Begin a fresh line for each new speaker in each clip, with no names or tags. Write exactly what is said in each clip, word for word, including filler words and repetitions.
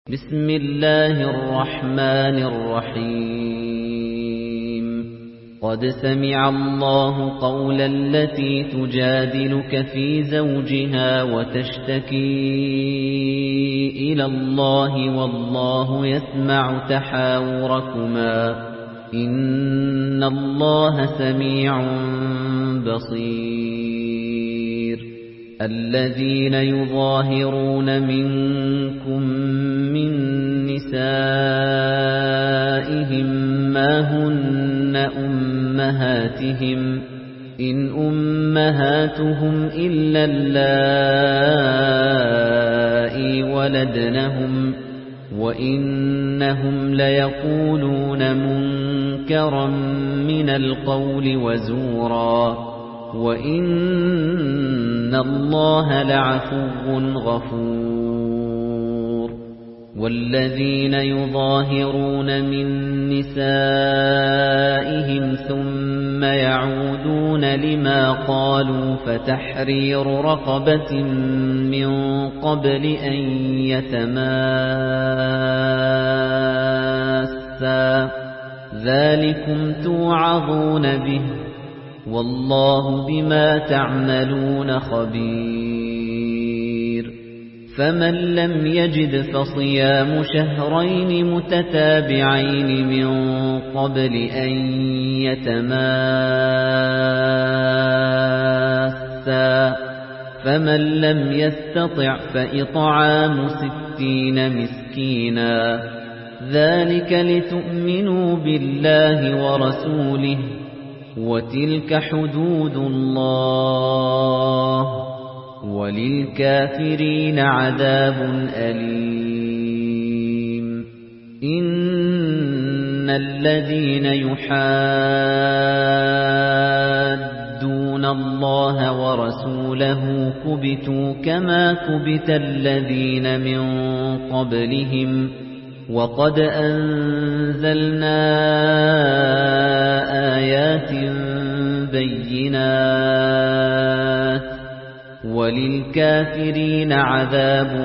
بسم الله الرحمن الرحيم قد سمع الله قول التي تجادلك في زوجها وتشتكي إلى الله والله يسمع تحاوركما إن الله سميع بصير الذين يظاهرون منكم من نسائهم ما هن أمهاتهم إن أمهاتهم إلا اللائي ولدنهم وإنهم ليقولون منكرا من القول وزورا وَإِنَّ اللَّهَ لَعَفُوٌّ غَفُورٌ وَالَّذِينَ يُظَاهِرُونَ مِن نِّسَائِهِمْ ثُمَّ يَعُودُونَ لِمَا قَالُوا فَتَحْرِيرُ رَقَبَةٍ مِّن قَبْلِ أَن يَتَمَاسَّا ذَلِكُمْ تُوعَظُونَ بِهِ والله بما تعملون خبير فمن لم يجد فصيام شهرين متتابعين من قبل أن يتماسا فمن لم يستطع فإطعام ستين مسكينا ذلك لتؤمنوا بالله ورسوله وتلك حدود الله وللكافرين عذاب أليم إن الذين يحادون الله ورسوله كبتوا كما كبت الذين من قبلهم وقد أنزلنا آيات بينات وللكافرين عذاب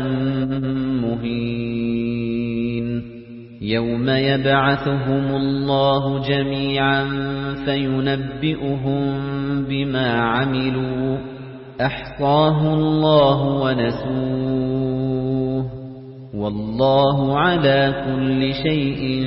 مهين يوم يبعثهم الله جميعا فينبئهم بما عملوا أحصاه الله ونسوه والله على كل شيء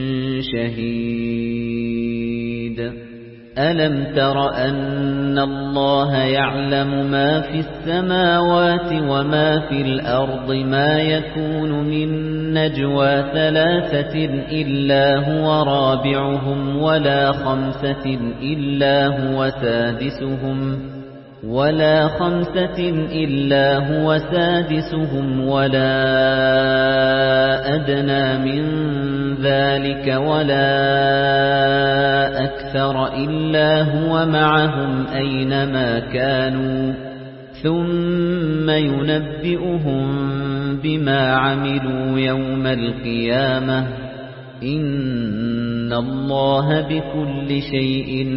شهيد ألم تر أن الله يعلم ما في السماوات وما في الأرض ما يكون من نجوى ثلاثة إلا هو رابعهم ولا خمسة إلا هو سادسهم ولا خمسة إلا هو سادسهم ولا أدنى من ذلك ولا أكثر إلا هو معهم أينما كانوا ثم ينبئهم بما عملوا يوم القيامة إن الله بكل شيء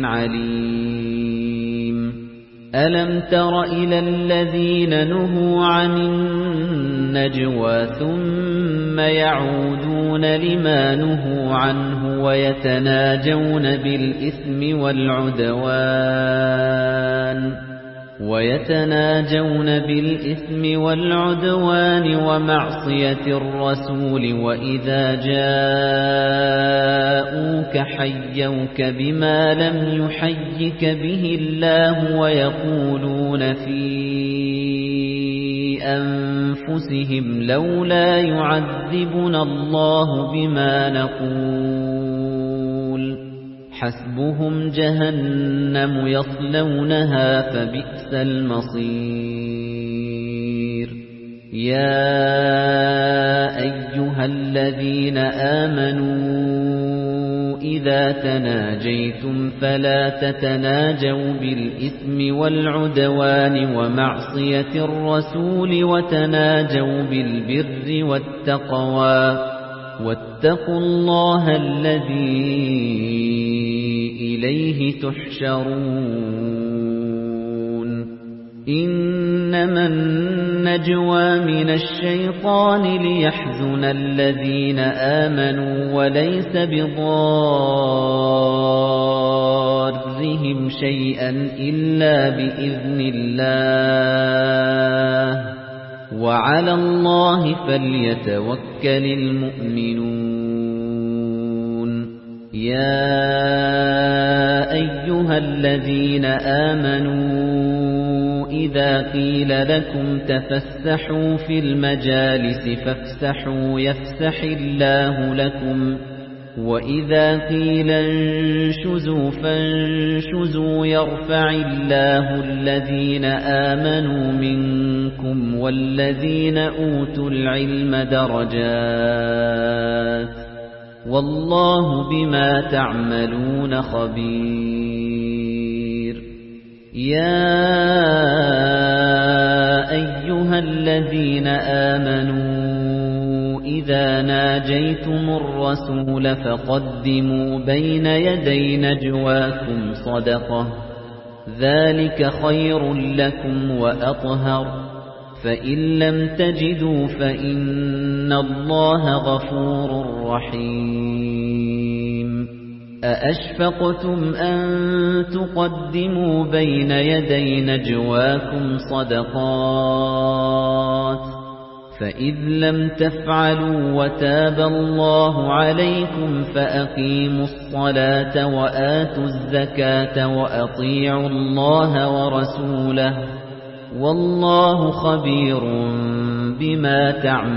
عليم ألم تر إلى الذين نهوا عن النجوى ثم يعودون لما نهوا عنه ويتناجون بالإثم والعدوان ويتناجون بالإثم والعدوان ومعصية الرسول وإذا جاءوك حيوك بما لم يحيك به الله ويقولون في أنفسهم لولا يعذبنا الله بما نقول حسبهم جهنم يصلونها فبئس المصير يا أيها الذين آمنوا إذا تناجيتم فلا تتناجوا بالإثم والعدوان ومعصية الرسول وتناجوا بالبر والتقوى واتقوا الله الذي إليه تحشرون إنما النجوى من الشيطان ليحزن الذين آمنوا وليس بضارهم شيئا إلا بإذن الله وعلى الله فليتوكل المؤمنون يا أيها الذين آمنوا إذا قيل لكم تفسحوا في المجالس فافسحوا يفسح الله لكم وإذا قيل انشزوا فانشزوا يرفع الله الذين آمنوا منكم والذين أوتوا العلم درجات والله بما تعملون خبير يا أيها الذين آمنوا إذا ناجيتم الرسول فقدموا بين يدي نجواكم صدقة ذلك خير لكم وأطهر فإن لم تجدوا فإن الله غفور رحيم أأشفقتم أن تقدموا بين يدي نجواكم صدقات فإذ لم تفعلوا وتاب الله عليكم فأقيموا الصلاة وآتوا الزكاة وأطيعوا الله ورسوله والله خبير بما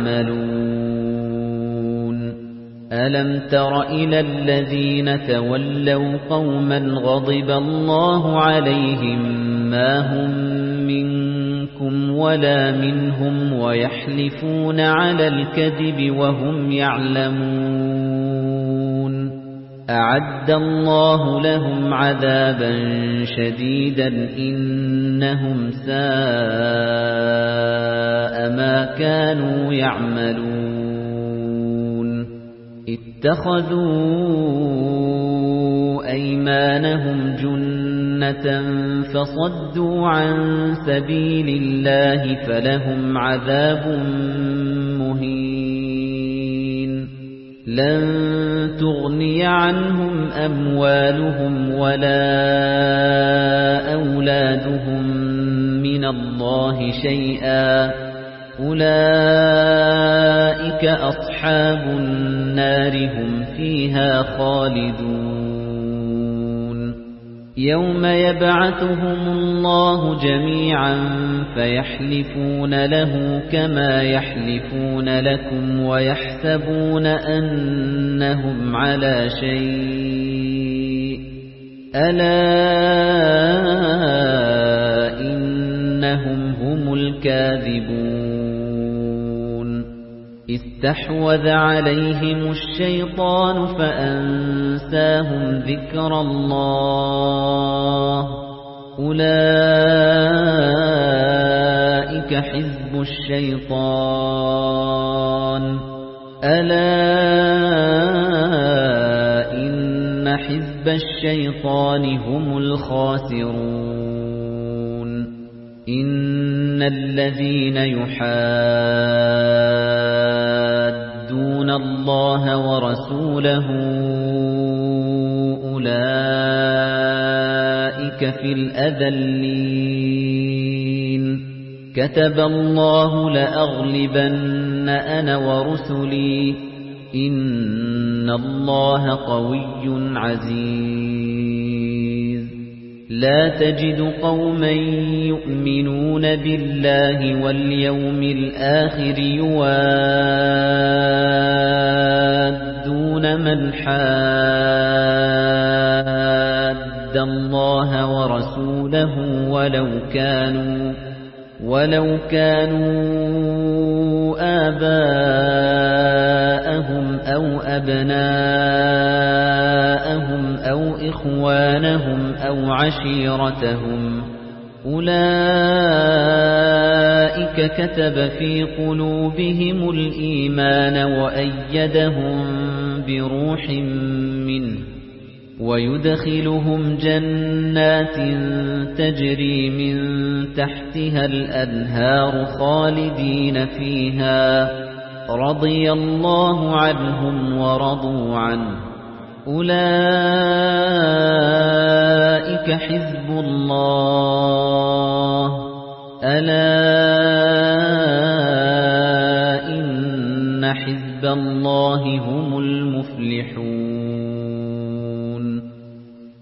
تعملون ألم تر إلى الذين تولوا قوما غضب الله عليهم ما هم منكم ولا منهم ويحلفون على الكذب وهم يعلمون أعد الله لهم عذابا شديدا إنهم ساء ما كانوا يعملون اتخذوا أيمانهم جنة فصدوا عن سبيل الله فلهم عذاب مهين لن تغني عنهم أموالهم ولا أولادهم من الله شيئا أولئك أصحاب النار هم فيها خالدون يوم يبعثهم الله جميعا فيحلفون له كما يحلفون لكم ويحسبون أنهم على شيء ألا إنهم هم الكاذبون استحوذ عليهم الشيطان فأنساهم ذكر الله أولئك حزب الشيطان ألا إن حزب الشيطان هم الخاسرون إن الذين يحادون الله ورسوله أولئك في الأذلين كتب الله لأغلبن أنا ورسلي إن الله قوي عزيز لا تجد قوما يؤمنون بالله واليوم الآخر يوادون من حاد الله ورسوله ولو كانوا ولو كانوا آباءهم أو أبناءهم أو إخوانهم أو عشيرتهم أولئك كتب في قلوبهم الإيمان وأيدهم بروح منه ويدخلهم جنات تجري من تحتها الأنهار خالدين فيها رضي الله عنهم ورضوا عنه أولئك حزب الله ألا إن حزب الله هم المفلحون